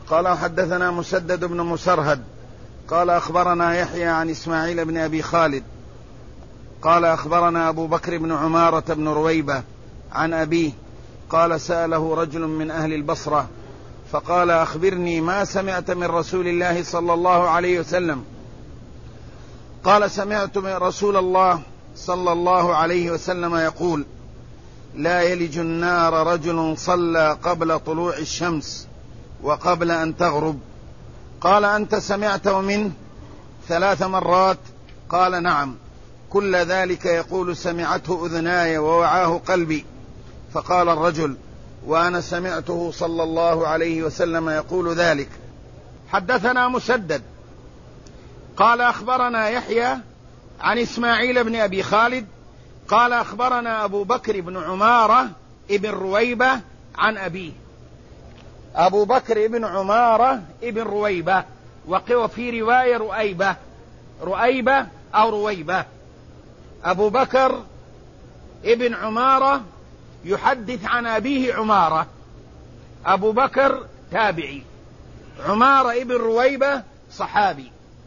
قال حدثنا مسدد بن مسرهد قال أخبرنا يحيى عن إسماعيل بن أبي خالد قال أخبرنا أبو بكر بن عمارة بن رويبة عن أبيه قال سأله رجل من أهل البصرة فقال أخبرني ما سمعت من رسول الله صلى الله عليه وسلم. قال سمعت من رسول الله صلى الله عليه وسلم يقول لا يلج النار رجل صلى قبل طلوع الشمس وقبل أن تغرب. قال أنت سمعته منه 3 مرات؟ قال نعم. كل ذلك يقول سمعته أذناي ووعاه قلبي. فقال الرجل وأنا سمعته صلى الله عليه وسلم يقول ذلك. حدثنا مسدد قال أخبرنا يحيى عن إسماعيل بن أبي خالد قال أخبرنا أبو بكر بن عمارة ابن رويبة عن أبيه. أبو بكر بن عمارة ابن رويبة، وفي رواية رؤيبة أو رويبة. أبو بكر ابن عمارة يحدث عن أبيه عمارة، أبو بكر تابعي، عمارة ابن رويبة صحابي.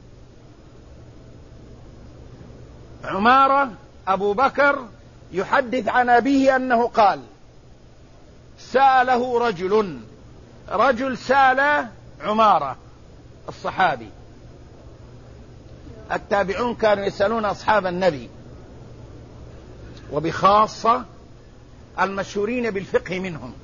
عمارة أبو بكر يحدث عن أبيه أنه قال سأله رجل سأل عمارة الصحابي. التابعون كانوا يسألون أصحاب النبي، وبخاصة المشهورين بالفقه منهم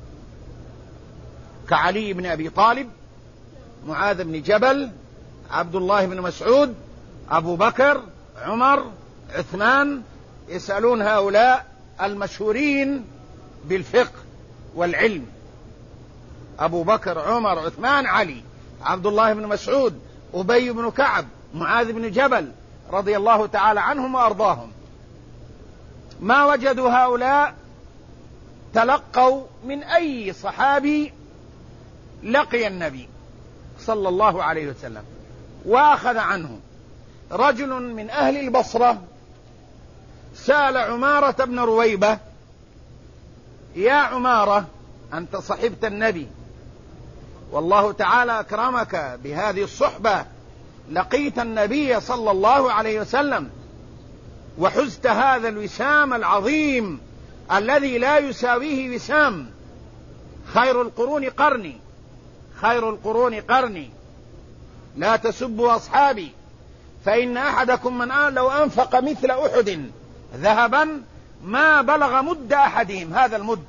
كعلي بن أبي طالب، معاذ بن جبل، عبد الله بن مسعود، أبو بكر، عمر، عثمان. يسألون هؤلاء المشهورين بالفقه والعلم، أبو بكر، عمر، عثمان، علي، عبد الله بن مسعود، أبي بن كعب، معاذ بن جبل رضي الله تعالى عنهم وأرضاهم. ما وجدوا هؤلاء تلقوا من أي صحابي لقي النبي صلى الله عليه وسلم وأخذ عنه. رجل من أهل البصرة سأل عمارة بن رويبة يا عمارة أنت صحبت النبي والله تعالى أكرمك بهذه الصحبة، لقيت النبي صلى الله عليه وسلم وحزت هذا الوسام العظيم الذي لا يساويه وسام. خير القرون قرني لا تسبوا أصحابي فإن أحدكم من لو أنفق مثل أحد ذهبا ما بلغ مد أحدهم. هذا المد،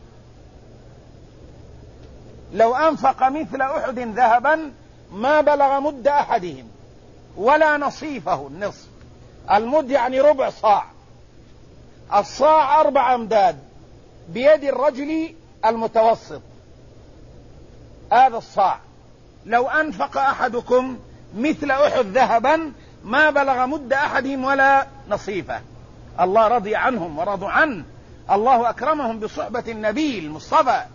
لو أنفق مثل أحد ذهبا ما بلغ مد أحدهم ولا نصيفه. النصف، المد يعني ربع صاع، الصاع 4 أمداد بيد الرجل المتوسط، هذا الصاع. لو أنفق أحدكم مثل أحد ذهبا ما بلغ مد أحدهم ولا نصيفه. الله رضي عنهم ورضوا عنه، الله أكرمهم بصحبة النبي المصطفى.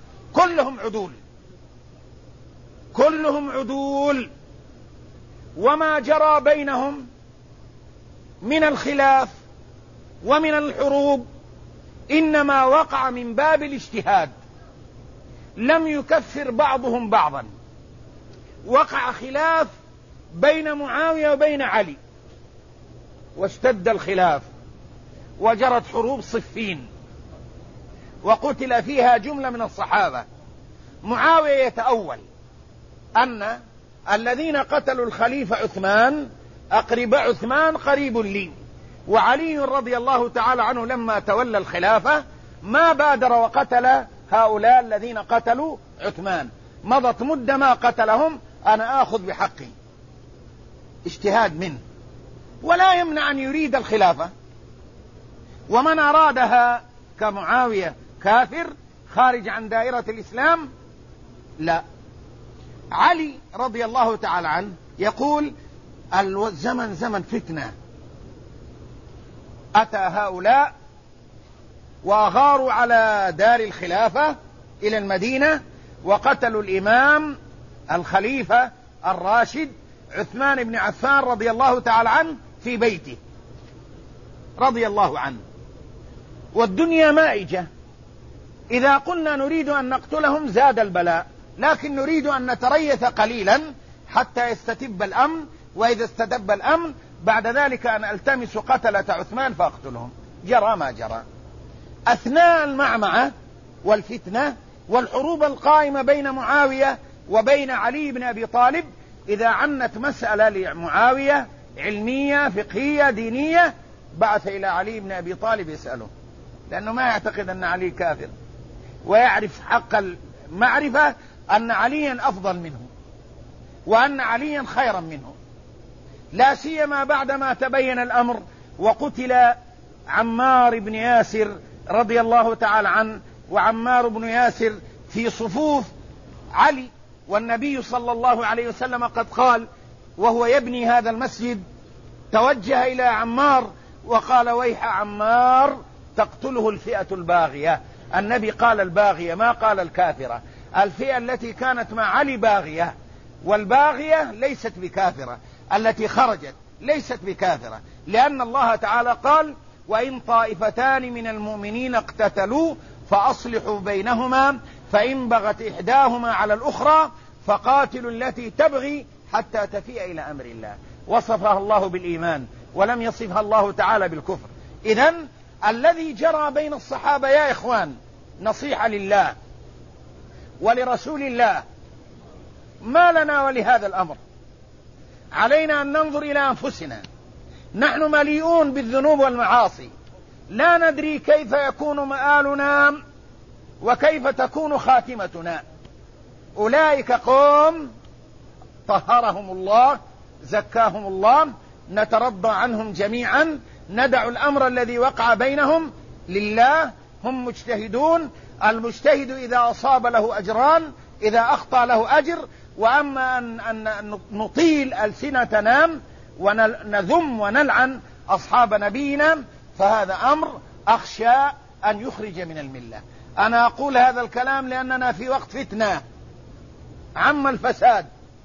كلهم عدول، وما جرى بينهم من الخلاف ومن الحروب إنما وقع من باب الاجتهاد، لم يكفر بعضهم بعضا. وقع خلاف بين معاوية وبين علي واشتد الخلاف وجرت حروب صفين وقتل فيها جملة من الصحابة. معاوية يتأول أن الذين قتلوا الخليفة عثمان أقرباء عثمان قريب لي، وعلي رضي الله تعالى عنه لما تولى الخلافة ما بادر وقتل هؤلاء الذين قتلوا عثمان. مضت مدة ما قتلهم، أنا آخذ بحقي. اجتهاد منه، ولا يمنع أن يريد الخلافة. ومن أرادها كمعاوية كافر خارج عن دائرة الإسلام لا. علي رضي الله تعالى عنه يقول الزمن زمن فتنة، أتى هؤلاء وأغاروا على دار الخلافة إلى المدينة وقتلوا الإمام الخليفة الراشد عثمان بن عفان رضي الله تعالى عنه في بيته رضي الله عنه. والدنيا مائجة، إذا قلنا نريد أن نقتلهم زاد البلاء. لكن نريد أن نتريث قليلا حتى يستتب الأمن، وإذا استتب الأمن بعد ذلك أن ألتمس قتلة عثمان فأقتلهم. جرى ما جرى. أثناء المعمعة والفتنة والحروب القائمة بين معاوية وبين علي بن أبي طالب، إذا عنت مسألة لمعاوية علمية فقهية دينية بعث إلى علي بن أبي طالب يسأله، لأنه ما يعتقد أن علي كافر، ويعرف حق المعرفة أن عليا أفضل منه وأن عليا خيرا منه، لا سيما بعدما تبين الأمر وقتل عمار بن ياسر رضي الله تعالى عنه. وعمار بن ياسر في صفوف علي، والنبي صلى الله عليه وسلم قد قال وهو يبني هذا المسجد توجه إلى عمار وقال ويح عمار تقتله الفئة الباغية. النبي قال الباغية ما قال الكافرة. الفئة التي كانت مع علي باغية، والباغية ليست بكافرة، التي خرجت ليست بكافرة، لأن الله تعالى قال وإن طائفتان من المؤمنين اقتتلوا فأصلحوا بينهما فإن بغت إحداهما على الأخرى فقاتلوا التي تبغي حتى تفيء إلى أمر الله. وصفها الله بالإيمان ولم يصفها الله تعالى بالكفر. إذن الذي جرى بين الصحابة يا إخوان نصيحة لله ولرسول الله، ما لنا ولهذا الأمر. علينا أن ننظر إلى أنفسنا، نحن مليئون بالذنوب والمعاصي، لا ندري كيف يكون مآلنا وكيف تكون خاتمتنا. أولئك قوم طهرهم الله زكاهم الله، نترضى عنهم جميعا، ندع الأمر الذي وقع بينهم لله، هم مجتهدون. المجتهد إذا أصاب له أجران، إذا أخطأ له أجر. وأما أن نطيل ألسنتنا ونذم ونلعن أصحاب نبينا فهذا أمر أخشى أن يخرج من الملة. أنا أقول هذا الكلام لأننا في وقت فتنة، عم الفساد،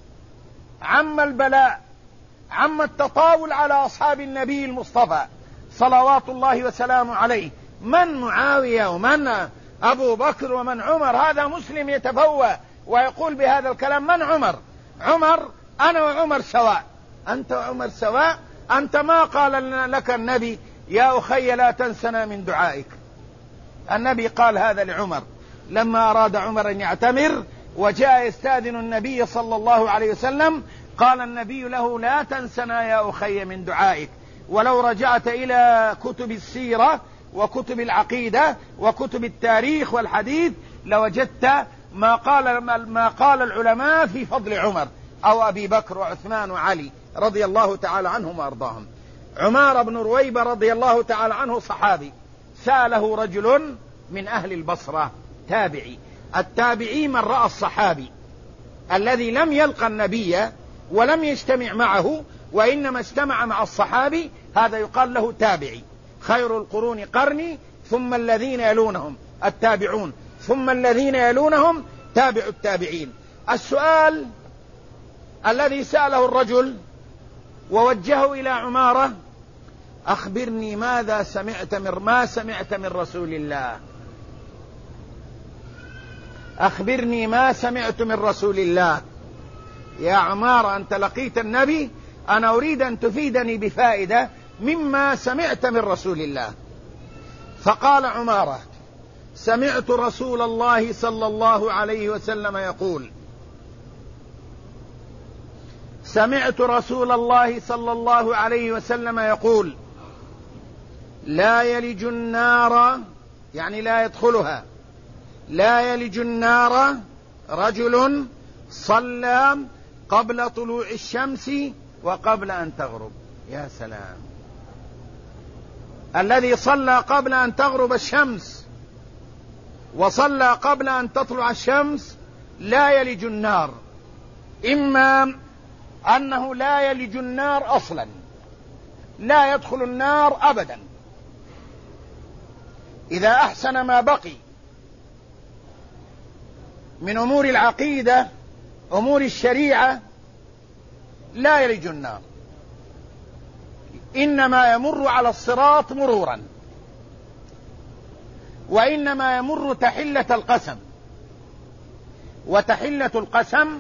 عم البلاء، عم التطاول على أصحاب النبي المصطفى صلوات الله وسلامه عليه. من معاوية ومن أبو بكر ومن عمر؟ هذا مسلم يتفوه ويقول بهذا الكلام. من عمر؟ عمر أنا وعمر سواء، أنت وعمر سواء. أنت ما قال لك النبي يا أخي لا تنسنا من دعائك؟ النبي قال هذا لعمر لما أراد عمر أن يعتمر وجاء يستأذن النبي صلى الله عليه وسلم، قال النبي له لا تنسنا يا أخي من دعائك. ولو رجعت إلى كتب السيرة وكتب العقيدة وكتب التاريخ والحديث لوجدت ما قال العلماء في فضل عمر أو أبي بكر وعثمان وعلي رضي الله تعالى عنهم وأرضاهم. عمار بن رويبة رضي الله تعالى عنه صحابي، سأله رجل من أهل البصرة تابعي. التابعي من رأى الصحابي الذي لم يلقى النبي ولم يجتمع معه وإنما اجتمع مع الصحابي، هذا يقال له تابعي. خير القرون قرني ثم الذين يلونهم التابعون ثم الذين يلونهم تابع التابعين. السؤال الذي سأله الرجل ووجهه إلى عمارة: أخبرني ماذا سمعت من رسول الله، أخبرني ما سمعت من رسول الله. يا عمارة أنت لقيت النبي، أنا أريد أن تفيدني بفائدة مما سمعت من رسول الله. فقال عمارة: سمعت رسول الله صلى الله عليه وسلم يقول، سمعت رسول الله صلى الله عليه وسلم يقول: لا يلج النار، يعني لا يدخلها، لا يلج النار رجل صلى قبل طلوع الشمس وقبل أن تغرب. يا سلام، الذي صلى قبل أن تغرب الشمس وصلى قبل أن تطلع الشمس لا يلج النار. إما أنه لا يلج النار أصلا، لا يدخل النار أبدا، إذا أحسن ما بقي من أمور العقيدة أمور الشريعة لا يلج النار، إنما يمر على الصراط مرورا، وإنما يمر تحلة القسم، وتحلة القسم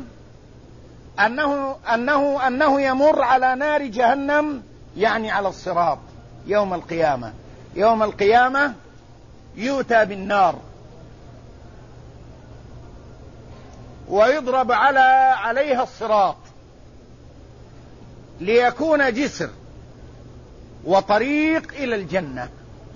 أنه يمر على نار جهنم، يعني على الصراط يوم القيامة. يوم القيامة يؤتى بالنار ويضرب عليها الصراط ليكون جسر وطريق إلى الجنة.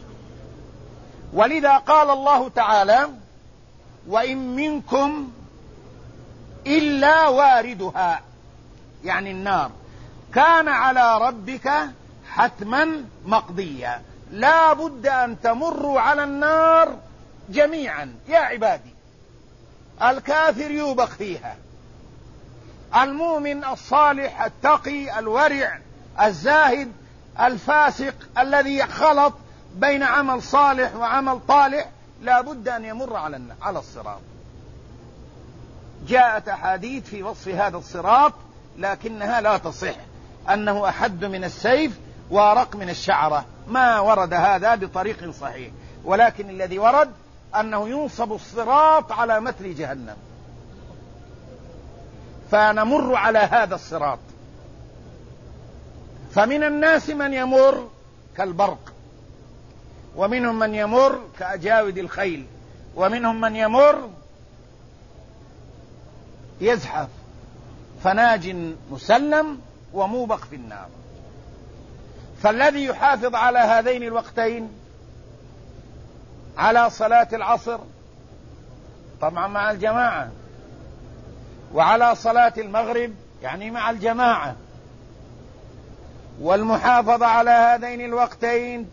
ولذا قال الله تعالى: وإن منكم إلا واردها، يعني النار، كان على ربك حتما مقضيا. لا بد أن تمروا على النار جميعا يا عبادي. الكافر يوبق فيها، المؤمن الصالح التقي الورع الزاهد الفاسق الذي خلط بين عمل صالح وعمل طالح لا بد أن يمر على الصراط. جاءت أحاديث في وصف هذا الصراط لكنها لا تصح، أنه أحد من السيف وأرق من الشعرة، ما ورد هذا بطريق صحيح، ولكن الذي ورد أنه ينصب الصراط على متن جهنم، فنمر على هذا الصراط. فمن الناس من يمر كالبرق، ومنهم من يمر كأجاود الخيل، ومنهم من يمر يزحف، فناج مسلم وموبق في النار. فالذي يحافظ على هذين الوقتين، على صلاة العصر طبعا مع الجماعة، وعلى صلاة المغرب يعني مع الجماعة، والمحافظة على هذين الوقتين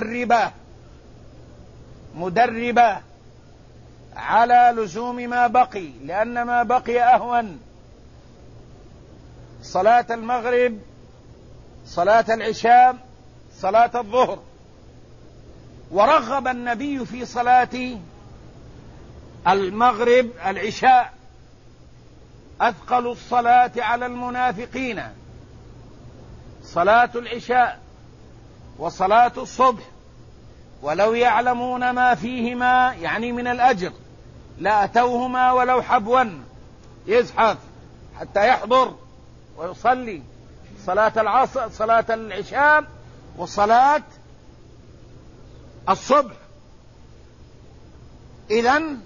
مدربة على لزوم ما بقي، لأن ما بقي أهون. صلاة المغرب، صلاة العشاء، صلاة الظهر. ورغب النبي في صلاة المغرب العشاء: أثقل الصلاة على المنافقين صلاة العشاء وصلاة الصبح، ولو يعلمون ما فيهما يعني من الأجر لأتوهما ولو حبوا. يزحف حتى يحضر ويصلي صلاة العصر، صلاة العشاء، وصلاة الصبح. إذن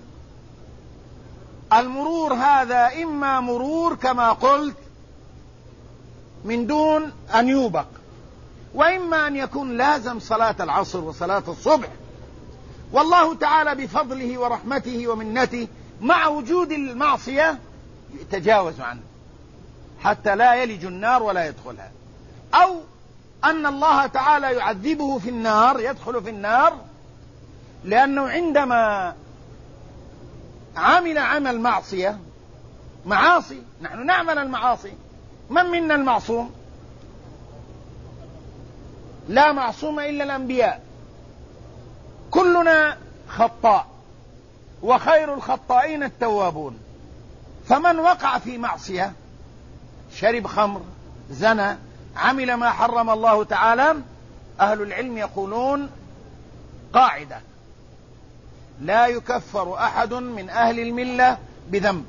المرور هذا إما مرور كما قلت من دون أن يوبق، وإما أن يكون لازم صلاة العصر وصلاة الصبح. والله تعالى بفضله ورحمته ومنته مع وجود المعصية يتجاوز عنه حتى لا يلج النار ولا يدخلها، أو أن الله تعالى يعذبه في النار، يدخل في النار لأنه عندما عمل معاصي، نحن نعمل المعاصي، من منا المعصوم؟ لا معصوم إلا الأنبياء، كلنا خطاء وخير الخطائين التوابون. فمن وقع في معصية، شرب خمر، زنى، عمل ما حرم الله تعالى، أهل العلم يقولون قاعدة: لا يكفر أحد من أهل الملة بذنب،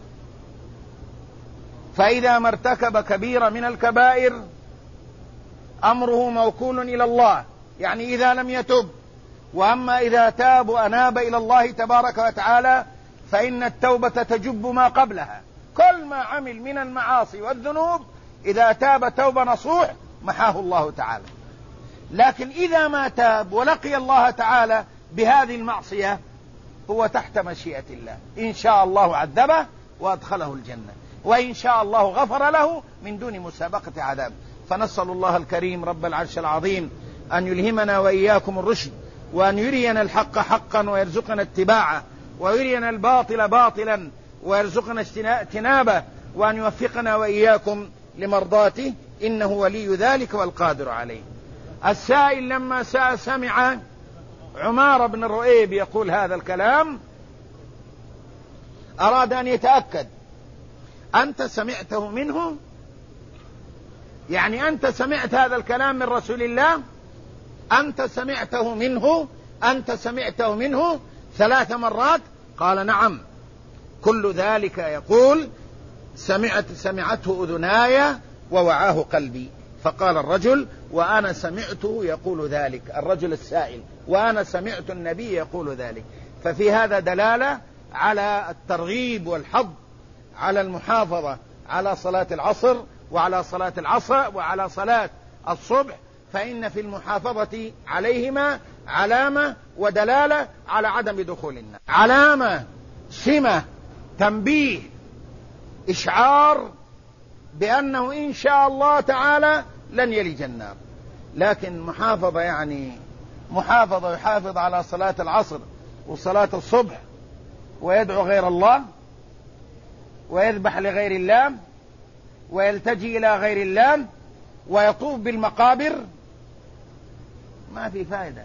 فإذا ما ارتكب كبيرة من الكبائر أمره موكول إلى الله، يعني إذا لم يتب. وأما إذا تاب وأناب إلى الله تبارك وتعالى فإن التوبة تجب ما قبلها. كل ما عمل من المعاصي والذنوب إذا تاب توبة نصوح محاه الله تعالى. لكن إذا ما تاب ولقي الله تعالى بهذه المعصية هو تحت مشيئة الله، إن شاء الله عذبه وأدخله الجنة، وإن شاء الله غفر له من دون مسابقة عذاب. فنسأل الله الكريم رب العرش العظيم أن يلهمنا وإياكم الرشد، وأن يرينا الحق حقا ويرزقنا اتباعه، ويرينا الباطل باطلا ويرزقنا اجتنابه، وأن يوفقنا وإياكم لمرضاته، إنه ولي ذلك والقادر عليه. السائل لما سمع عمار بن الرؤيب يقول هذا الكلام أراد أن يتأكد: أنت سمعته منه؟ يعني أنت سمعت هذا الكلام من رسول الله؟ أنت سمعته منه؟ أنت سمعته منه 3 مرات؟ قال: نعم. كل ذلك يقول سمعته أذناي ووعاه قلبي. فقال الرجل: وأنا سمعته يقول ذلك، الرجل السائل، وأنا سمعت النبي يقول ذلك. ففي هذا دلالة على الترغيب والحض على المحافظة على صلاة العصر وعلى صلاة العصر وعلى صلاة الصبح، فإن في المحافظة عليهما علامة ودلالة على عدم دخول النار، علامة، سمة، تنبيه، إشعار بأنه إن شاء الله تعالى لن يلج النار. لكن محافظة يعني محافظة يحافظ على صلاة العصر وصلاة الصبح ويدعو غير الله ويذبح لغير الله ويلتجي إلى غير الله ويطوف بالمقابر، ما في فائدة.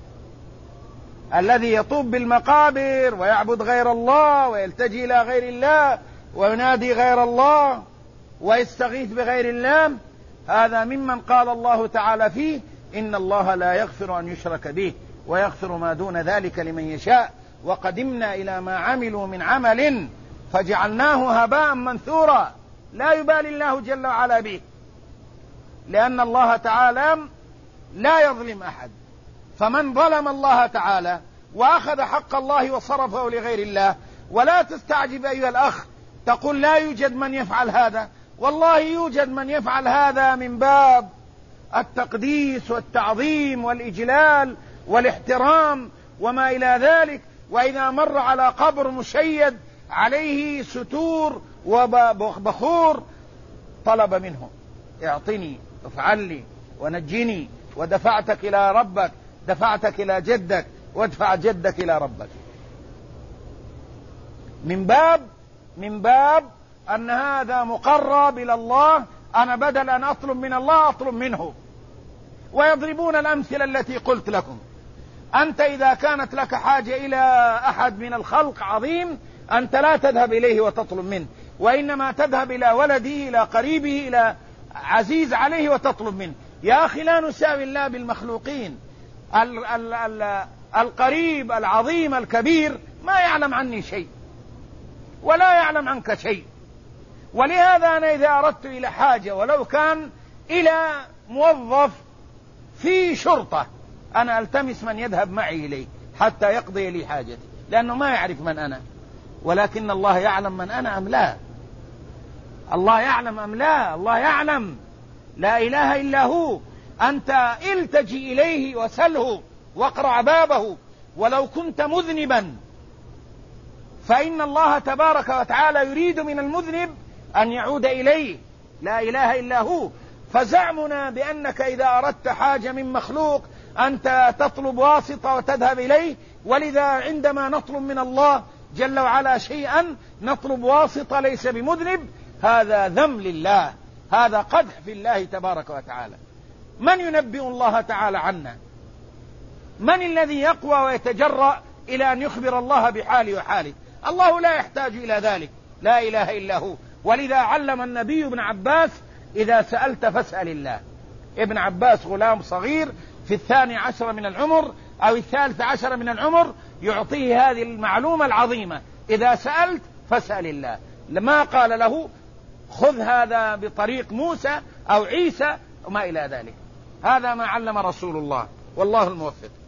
الذي يطوف بالمقابر ويعبد غير الله ويلتجي إلى غير الله وينادي غير الله ويستغيث بغير الله، هذا ممن قال الله تعالى فيه: إن الله لا يغفر أن يشرك به ويغفر ما دون ذلك لمن يشاء وقدمنا إلى ما عملوا من عمل فجعلناه هباء منثورا. لا يبالي الله جل وعلا به، لأن الله تعالى لا يظلم أحد. فمن ظلم الله تعالى وأخذ حق الله وصرفه لغير الله، ولا تستعجب أيها الأخ تقول لا يوجد من يفعل هذا، والله يوجد من يفعل هذا من باب التقديس والتعظيم والإجلال والاحترام وما إلى ذلك. وإذا مر على قبر مشيد عليه ستور وبخور طلب منه: اعطني، افعل لي، ونجني، ودفعتك إلى ربك، دفعتك إلى جدك، وادفع جدك إلى ربك. من باب أن هذا مقرب إلى الله، أنا بدل أن أطلب من الله أطلب منه. ويضربون الأمثلة التي قلت لكم. أنت إذا كانت لك حاجة إلى أحد من الخلق عظيم، أنت لا تذهب إليه وتطلب منه، وإنما تذهب إلى ولده، إلى قريبه، إلى عزيز عليه وتطلب منه. يا أخي لا نساوي الله بالمخلوقين. القريب العظيم الكبير ما يعلم عني شيء ولا يعلم عنك شيء. ولهذا أنا إذا أردت إلى حاجة ولو كان إلى موظف في شرطة، أنا ألتمس من يذهب معي إليه حتى يقضي لي حاجتي، لأنه ما يعرف من أنا، ولكن الله يعلم من أنا أم لا. الله يعلم أم لا؟ الله يعلم، لا إله إلا هو. أنت التجي إليه وسله واقرع بابه، ولو كنت مذنبا فإن الله تبارك وتعالى يريد من المذنب أن يعود إليه، لا إله إلا هو. فزعمنا بأنك إذا أردت حاجة من مخلوق أنت تطلب واسطة وتذهب إليه، ولذا عندما نطلب من الله جل وعلا شيئا نطلب واسطة ليس بمذنب، هذا ذم لله، هذا قدح في الله تبارك وتعالى. من ينبئ الله تعالى عنا؟ من الذي يقوى ويتجرأ إلى أن يخبر الله بحاله وحاله؟ الله لا يحتاج إلى ذلك، لا إله إلا هو. ولذا علم النبي ابن عباس: إذا سألت فاسأل الله. ابن عباس غلام صغير في 12 من العمر أو 13 من العمر، يعطيه هذه المعلومة العظيمة: إذا سألت فاسأل الله. لما قال له خذ هذا بطريق موسى أو عيسى وما إلى ذلك. هذا ما علم رسول الله، والله الموفق.